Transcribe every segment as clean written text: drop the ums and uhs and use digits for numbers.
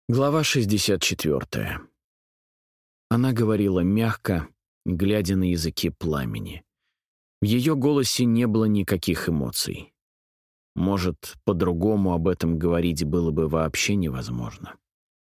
Глава 64. Она говорила мягко, глядя на языки пламени. В ее голосе не было никаких эмоций. Может, по-другому об этом говорить было бы вообще невозможно.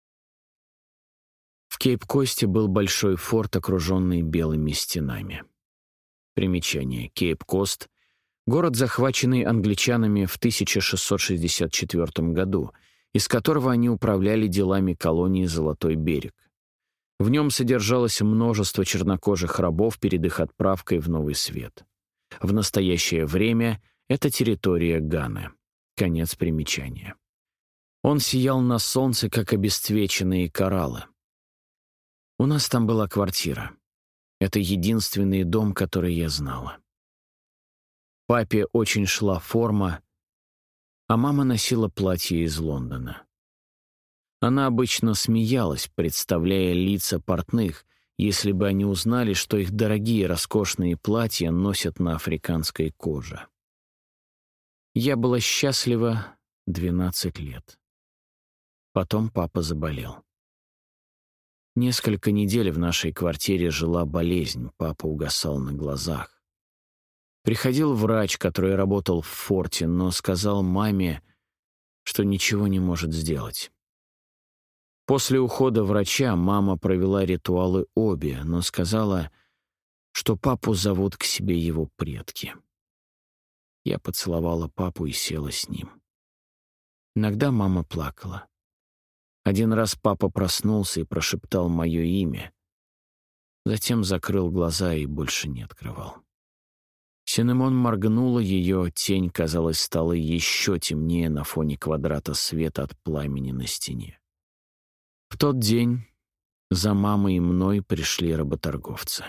В Кейп-Косте был большой форт, окруженный белыми стенами. Примечание. Кейп-Кост — город, захваченный англичанами в 1664 году, из которого они управляли делами колонии Золотой берег. В нем содержалось множество чернокожих рабов перед их отправкой в Новый Свет. В настоящее время это территория Ганы. Конец примечания. Он сиял на солнце, как обесцвеченные кораллы. У нас там была квартира. Это единственный дом, который я знала. Папе очень шла форма, а мама носила платье из Лондона. Она обычно смеялась, представляя лица портных, если бы они узнали, что их дорогие роскошные платья носят на африканской коже. Я была счастлива 12 лет. Потом папа заболел. Несколько недель в нашей квартире жила болезнь, папа угасал на глазах. Приходил врач, который работал в форте, но сказал маме, что ничего не может сделать. После ухода врача мама провела ритуалы Оби, но сказала, что папу зовут к себе его предки. Я поцеловала папу и села с ним. Иногда мама плакала. Один раз папа проснулся и прошептал мое имя, затем закрыл глаза и больше не открывал. Синемон моргнула, ее тень, казалось, стала еще темнее на фоне квадрата света от пламени на стене. В тот день за мамой и мной пришли работорговцы.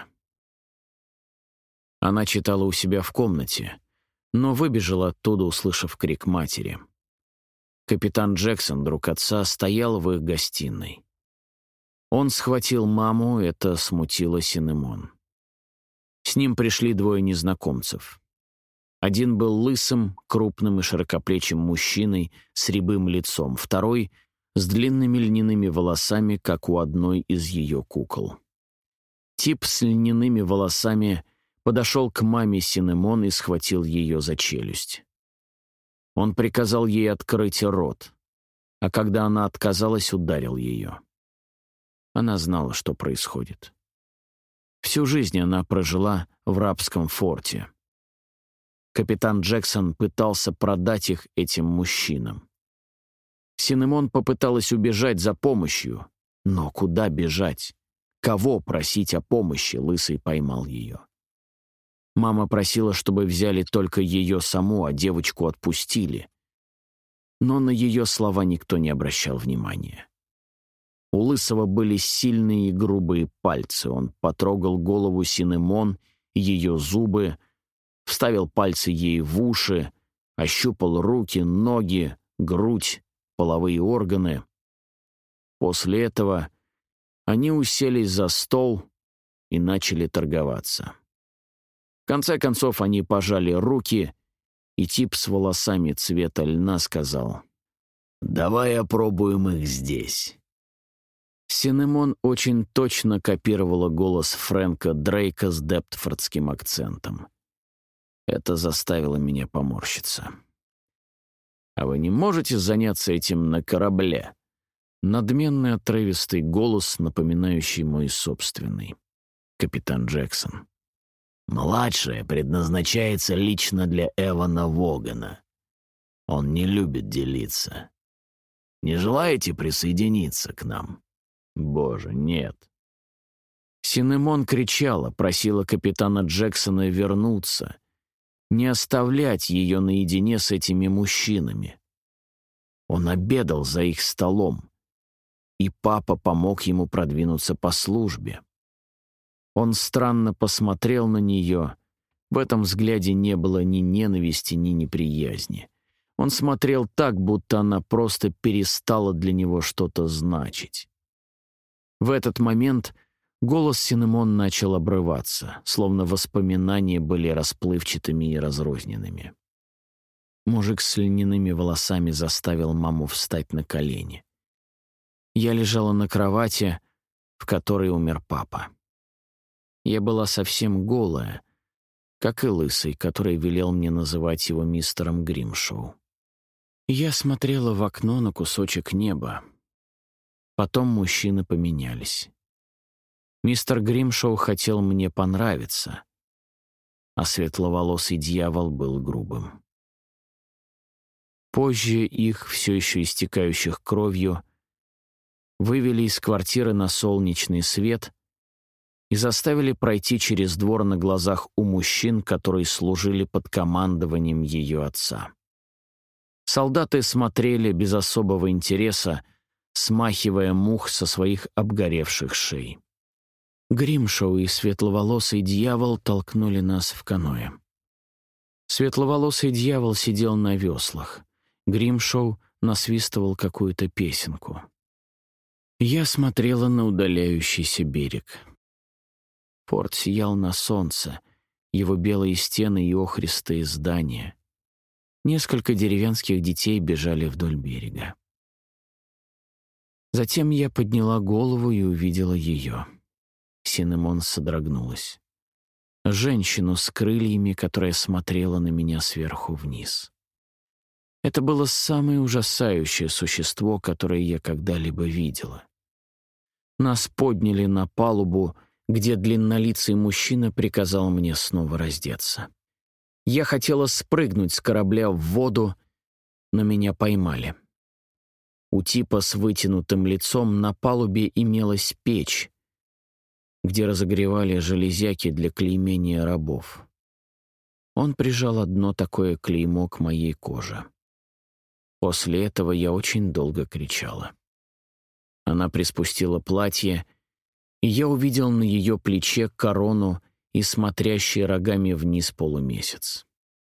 Она читала у себя в комнате, но выбежала оттуда, услышав крик матери. Капитан Джексон, друг отца, стоял в их гостиной. Он схватил маму, это смутило Синемон. С ним пришли двое незнакомцев. Один был лысым, крупным и широкоплечим мужчиной с рябым лицом, второй — с длинными льняными волосами, как у одной из ее кукол. Тип с льняными волосами подошел к маме Синемон и схватил ее за челюсть. Он приказал ей открыть рот, а когда она отказалась, ударил ее. Она знала, что происходит. Всю жизнь она прожила в рабском форте. Капитан Джексон пытался продать их этим мужчинам. Синемон попыталась убежать за помощью. Но куда бежать? Кого просить о помощи? Лысый поймал ее. Мама просила, чтобы взяли только ее саму, а девочку отпустили. Но на ее слова никто не обращал внимания. У Лысого были сильные и грубые пальцы. Он потрогал голову Синемон, ее зубы, вставил пальцы ей в уши, ощупал руки, ноги, грудь, половые органы. После этого они уселись за стол и начали торговаться. В конце концов они пожали руки, и тип с волосами цвета льна сказал: «Давай опробуем их здесь». Синемон очень точно копировала голос Фрэнка Дрейка с дептфордским акцентом. Это заставило меня поморщиться. «А вы не можете заняться этим на корабле?» Надменный отрывистый голос, напоминающий мой собственный. Капитан Джексон. «Младшая предназначается лично для Эвана Вогана. Он не любит делиться. Не желаете присоединиться к нам?» «Боже, нет». Синемон кричала, просила капитана Джексона вернуться, не оставлять ее наедине с этими мужчинами. Он обедал за их столом, и папа помог ему продвинуться по службе. Он странно посмотрел на нее. В этом взгляде не было ни ненависти, ни неприязни. Он смотрел так, будто она просто перестала для него что-то значить. В этот момент голос Синемон начал обрываться, словно воспоминания были расплывчатыми и разрозненными. Мужик с льняными волосами заставил маму встать на колени. Я лежала на кровати, в которой умер папа. Я была совсем голая, как и лысый, который велел мне называть его мистером Гримшоу. Я смотрела в окно на кусочек неба. Потом мужчины поменялись. Мистер Гримшоу хотел мне понравиться, а светловолосый дьявол был грубым. Позже их, все еще истекающих кровью, вывели из квартиры на солнечный свет и заставили пройти через двор на глазах у мужчин, которые служили под командованием ее отца. Солдаты смотрели без особого интереса, смахивая мух со своих обгоревших шей. Гримшоу и светловолосый дьявол толкнули нас в каноэ. Светловолосый дьявол сидел на веслах. Гримшоу насвистывал какую-то песенку. Я смотрела на удаляющийся берег. Порт сиял на солнце, его белые стены и охристые здания. Несколько деревенских детей бежали вдоль берега. Затем я подняла голову и увидела ее. Синемон содрогнулась. Женщину с крыльями, которая смотрела на меня сверху вниз. Это было самое ужасающее существо, которое я когда-либо видела. Нас подняли на палубу, где длиннолицый мужчина приказал мне снова раздеться. Я хотела спрыгнуть с корабля в воду, но меня поймали. У типа с вытянутым лицом на палубе имелась печь, где разогревали железяки для клеймения рабов. Он прижал одно такое клеймо к моей коже. После этого я очень долго кричала. Она приспустила платье, и я увидел на ее плече корону и смотрящий рогами вниз полумесяц.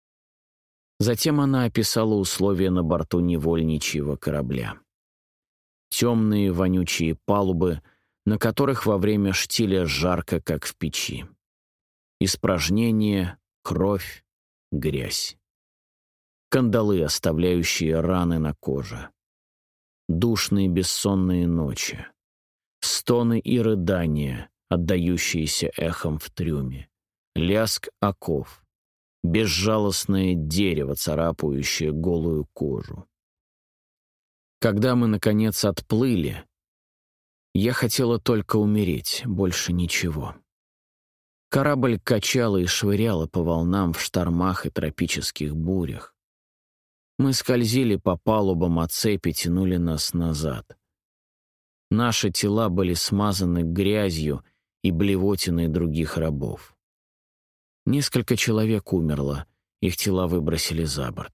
Затем она описала условия на борту невольничьего корабля. Темные вонючие палубы, на которых во время штиля жарко, как в печи. Испражнения, кровь, грязь. Кандалы, оставляющие раны на коже. Душные бессонные ночи. Стоны и рыдания, отдающиеся эхом в трюме. Лязг оков. Безжалостное дерево, царапающее голую кожу. Когда мы, наконец, отплыли, я хотела только умереть, больше ничего. Корабль качало и швыряло по волнам в штормах и тропических бурях. Мы скользили по палубам, а цепи тянули нас назад. Наши тела были смазаны грязью и блевотиной других рабов. Несколько человек умерло, их тела выбросили за борт.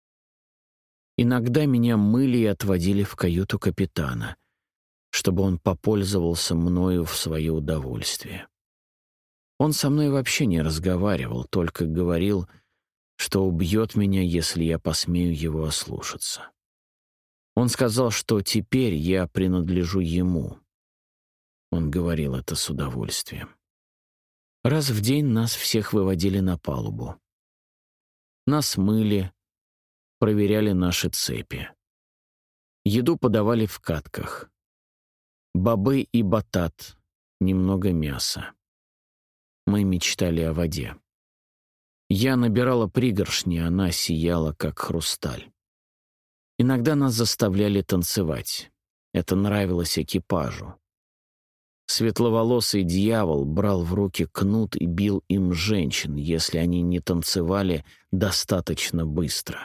Иногда меня мыли и отводили в каюту капитана, чтобы он попользовался мною в свое удовольствие. Он со мной вообще не разговаривал, только говорил, что убьет меня, если я посмею его ослушаться. Он сказал, что теперь я принадлежу ему. Он говорил это с удовольствием. Раз в день нас всех выводили на палубу. Нас мыли, проверяли наши цепи. Еду подавали в катках. Бобы и батат, немного мяса. Мы мечтали о воде. Я набирала пригоршни, она сияла, как хрусталь. Иногда нас заставляли танцевать. Это нравилось экипажу. Светловолосый дьявол брал в руки кнут и бил им женщин, если они не танцевали достаточно быстро.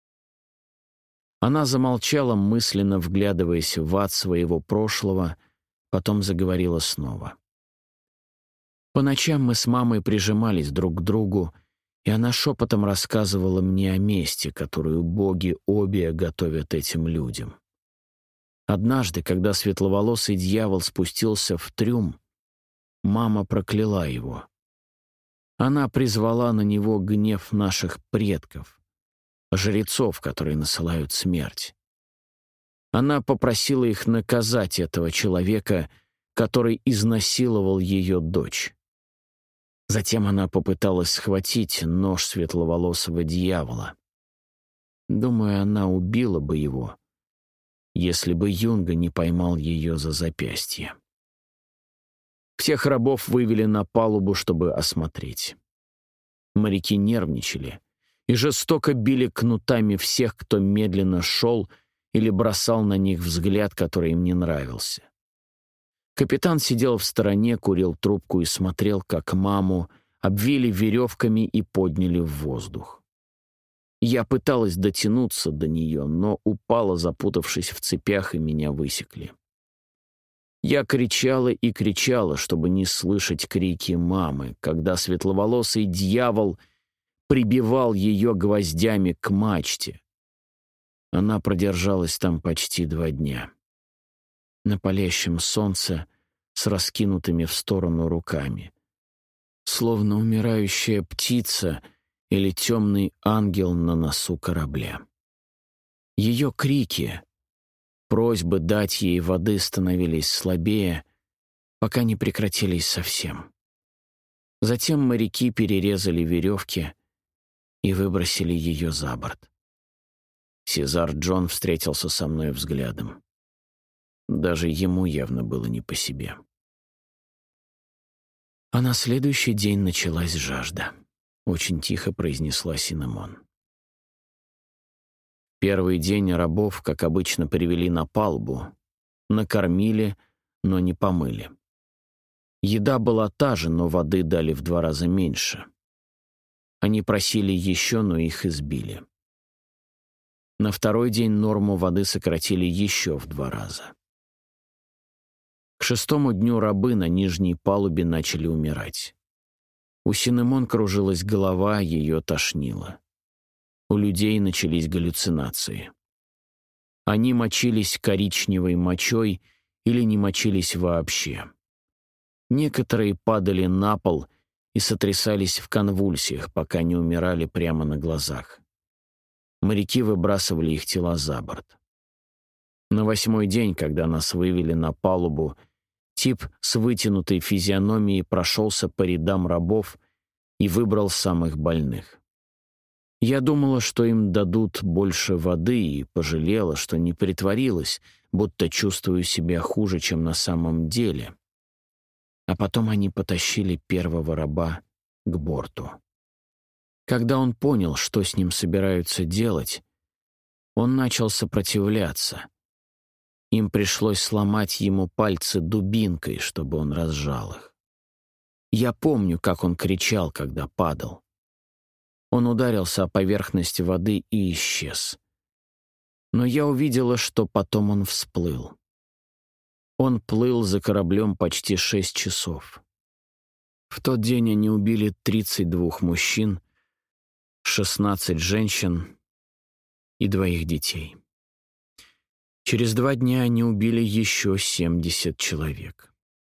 Она замолчала, мысленно вглядываясь в ад своего прошлого, потом заговорила снова. По ночам мы с мамой прижимались друг к другу, и она шепотом рассказывала мне о мести, которую боги Обия готовят этим людям. Однажды, когда светловолосый дьявол спустился в трюм, мама прокляла его. Она призвала на него гнев наших предков, жрецов, которые насылают смерть. Она попросила их наказать этого человека, который изнасиловал ее дочь. Затем она попыталась схватить нож светловолосого дьявола. Думаю, она убила бы его, если бы Юнга не поймал ее за запястье. Всех рабов вывели на палубу, чтобы осмотреть. Моряки нервничали и жестоко били кнутами всех, кто медленно шел или бросал на них взгляд, который им не нравился. Капитан сидел в стороне, курил трубку и смотрел, как маму обвили веревками и подняли в воздух. Я пыталась дотянуться до нее, но упала, запутавшись в цепях, и меня высекли. Я кричала и кричала, чтобы не слышать крики мамы, когда светловолосый дьявол прибивал ее гвоздями к мачте. Она продержалась там почти 2 дня. На палящем солнце с раскинутыми в сторону руками. Словно умирающая птица или темный ангел на носу корабля. Ее крики, просьбы дать ей воды становились слабее, пока не прекратились совсем. Затем моряки перерезали веревки и выбросили ее за борт. Сезар Джон встретился со мной взглядом. Даже ему явно было не по себе. А на следующий день началась жажда. Очень тихо произнесла Синемон. Первый день рабов, как обычно, привели на палубу, накормили, но не помыли. Еда была та же, но воды дали в 2 раза меньше. Они просили еще, но их избили. На второй день норму воды сократили еще в 2 раза. К 6-му дню рабы на нижней палубе начали умирать. У Синемон кружилась голова, ее тошнило. У людей начались галлюцинации. Они мочились коричневой мочой или не мочились вообще. Некоторые падали на пол и сотрясались в конвульсиях, пока не умирали прямо на глазах. Моряки выбрасывали их тела за борт. На 8-й день, когда нас вывели на палубу, тип с вытянутой физиономией прошелся по рядам рабов и выбрал самых больных. Я думала, что им дадут больше воды, и пожалела, что не притворилась, будто чувствую себя хуже, чем на самом деле. А потом они потащили первого раба к борту. Когда он понял, что с ним собираются делать, он начал сопротивляться. Им пришлось сломать ему пальцы дубинкой, чтобы он разжал их. Я помню, как он кричал, когда падал. Он ударился о поверхность воды и исчез. Но я увидела, что потом он всплыл. Он плыл за кораблем почти 6 часов. В тот день они убили 32 мужчин, 16 женщин и 2 детей. Через 2 дня они убили еще 70 человек.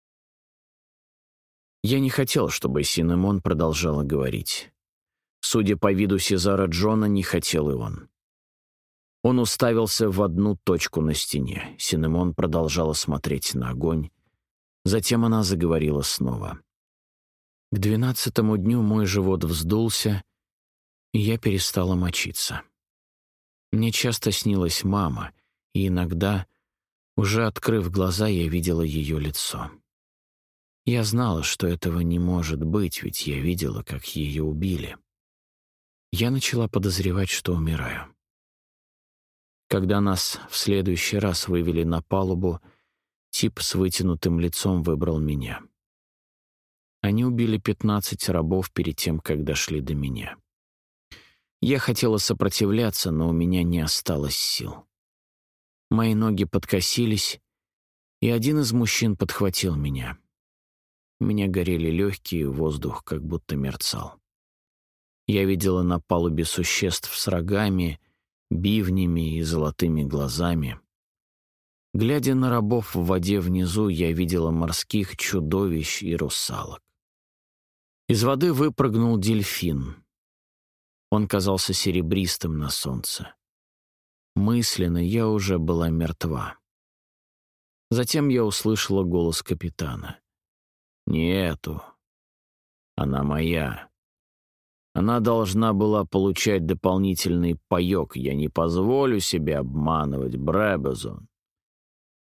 Я не хотел, чтобы Синемон продолжала говорить. Судя по виду Сезара Джона, не хотел и он. Он уставился в одну точку на стене. Синемон продолжала смотреть на огонь. Затем она заговорила снова. К 12-му дню мой живот вздулся, и я перестала мочиться. Мне часто снилась мама, и иногда, уже открыв глаза, я видела ее лицо. Я знала, что этого не может быть, ведь я видела, как ее убили. Я начала подозревать, что умираю. Когда нас в следующий раз вывели на палубу, тип с вытянутым лицом выбрал меня. Они убили 15 рабов перед тем, как дошли до меня. Я хотела сопротивляться, но у меня не осталось сил. Мои ноги подкосились, и один из мужчин подхватил меня. У меня горели легкие, воздух как будто мерцал. Я видела на палубе существ с рогами, бивнями и золотыми глазами. Глядя на рабов в воде внизу, я видела морских чудовищ и русалок. Из воды выпрыгнул дельфин. Он казался серебристым на солнце. Мысленно я уже была мертва. Затем я услышала голос капитана. «Не эту. Она моя. Она должна была получать дополнительный паёк. Я не позволю себе обманывать, Бребезон».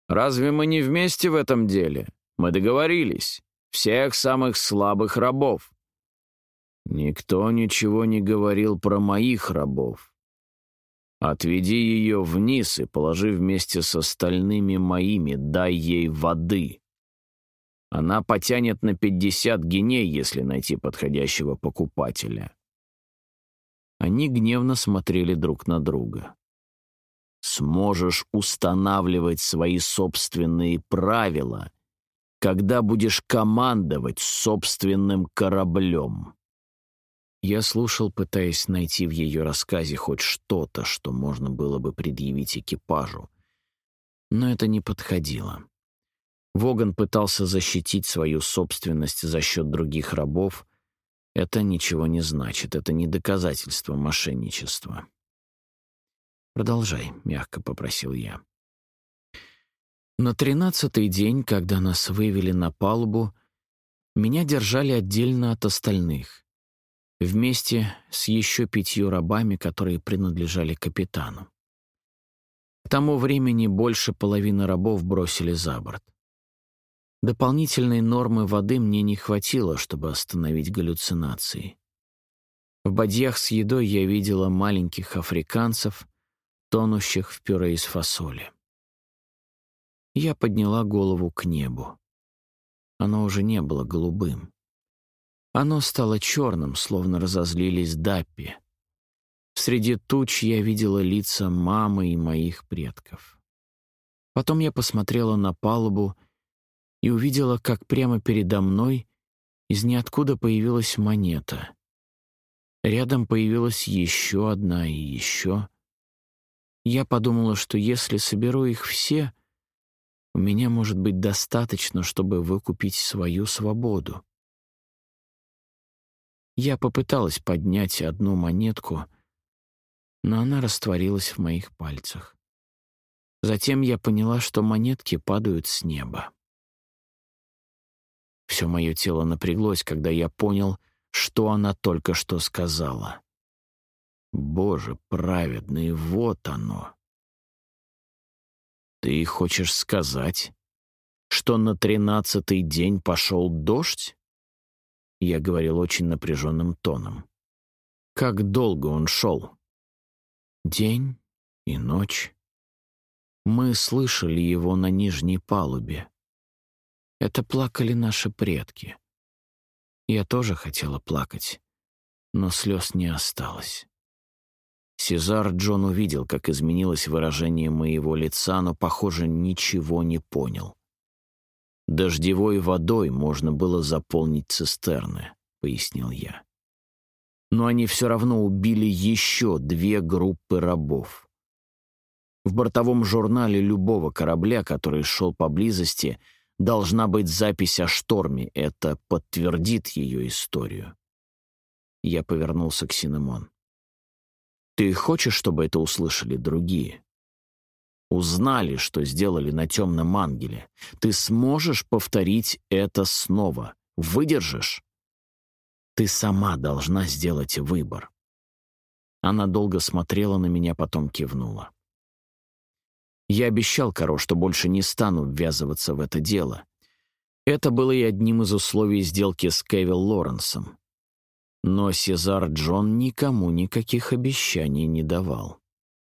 Разве мы не вместе в этом деле? Мы договорились. Всех самых слабых рабов». «Никто ничего не говорил про моих рабов. Отведи ее вниз и положи вместе с остальными моими, дай ей воды. Она потянет на 50 гиней, если найти подходящего покупателя». Они гневно смотрели друг на друга. «Сможешь устанавливать свои собственные правила, когда будешь командовать собственным кораблем». Я слушал, пытаясь найти в ее рассказе хоть что-то, что можно было бы предъявить экипажу. Но это не подходило. Воган пытался защитить свою собственность за счет других рабов. Это ничего не значит, это не доказательство мошенничества. «Продолжай», — мягко попросил я. На 13-й день, когда нас вывели на палубу, меня держали отдельно от остальных, вместе с еще 5 рабами, которые принадлежали капитану. К тому времени больше половины рабов бросили за борт. Дополнительной нормы воды мне не хватило, чтобы остановить галлюцинации. В бадьях с едой я видела маленьких африканцев, тонущих в пюре из фасоли. Я подняла голову к небу. Оно уже не было голубым. Оно стало черным, словно разозлились даппи. Среди туч я видела лица мамы и моих предков. Потом я посмотрела на палубу и увидела, как прямо передо мной из ниоткуда появилась монета. Рядом появилась еще одна и еще. Я подумала, что если соберу их все, у меня может быть достаточно, чтобы выкупить свою свободу. Я попыталась поднять одну монетку, но она растворилась в моих пальцах. Затем я поняла, что монетки падают с неба. Все мое тело напряглось, когда я понял, что она только что сказала. Боже праведный, вот оно. «Ты хочешь сказать, что на 13-й день пошел дождь?» Я говорил очень напряженным тоном. «Как долго он шел?» «День и ночь. Мы слышали его на нижней палубе. Это плакали наши предки. Я тоже хотела плакать, но слез не осталось». Сезар Джон увидел, как изменилось выражение моего лица, но, похоже, ничего не понял. «Дождевой водой можно было заполнить цистерны», — пояснил я. «Но они все равно убили еще 2 группы рабов. В бортовом журнале любого корабля, который шел поблизости, должна быть запись о шторме. Это подтвердит ее историю». Я повернулся к Синемон. «Ты хочешь, чтобы это услышали другие? Узнали, что сделали на темном ангеле. Ты сможешь повторить это снова? Выдержишь? Ты сама должна сделать выбор». Она долго смотрела на меня, потом кивнула. Я обещал Каро, что больше не стану ввязываться в это дело. Это было и одним из условий сделки с Кевил Лоренсом. Но Сезар Джон никому никаких обещаний не давал.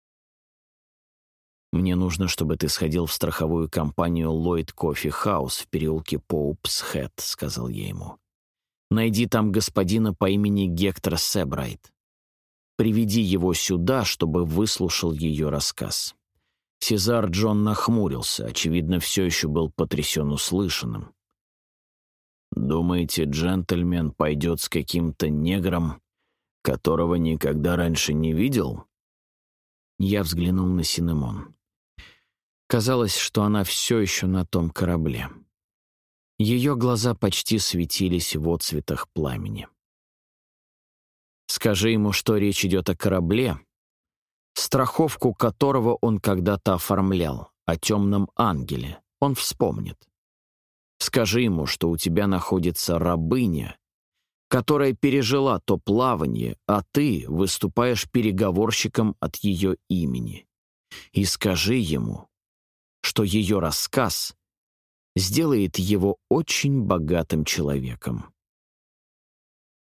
«Мне нужно, чтобы ты сходил в страховую компанию Lloyd Coffee House в переулке Поупс-Хэт», — сказал я ему. «Найди там господина по имени Гектор Себрайт. Приведи его сюда, чтобы выслушал ее рассказ». Сезар Джон нахмурился, очевидно, все еще был потрясен услышанным. «Думаете, джентльмен пойдет с каким-то негром, которого никогда раньше не видел?» Я взглянул на Синемон. Казалось, что она все еще на том корабле. Ее глаза почти светились в отцветах пламени. «Скажи ему, что речь идет о корабле, страховку которого он когда-то оформлял, о темном ангеле. Он вспомнит. Скажи ему, что у тебя находится рабыня, которая пережила то плавание, а ты выступаешь переговорщиком от ее имени. И скажи ему, что ее рассказ сделает его очень богатым человеком.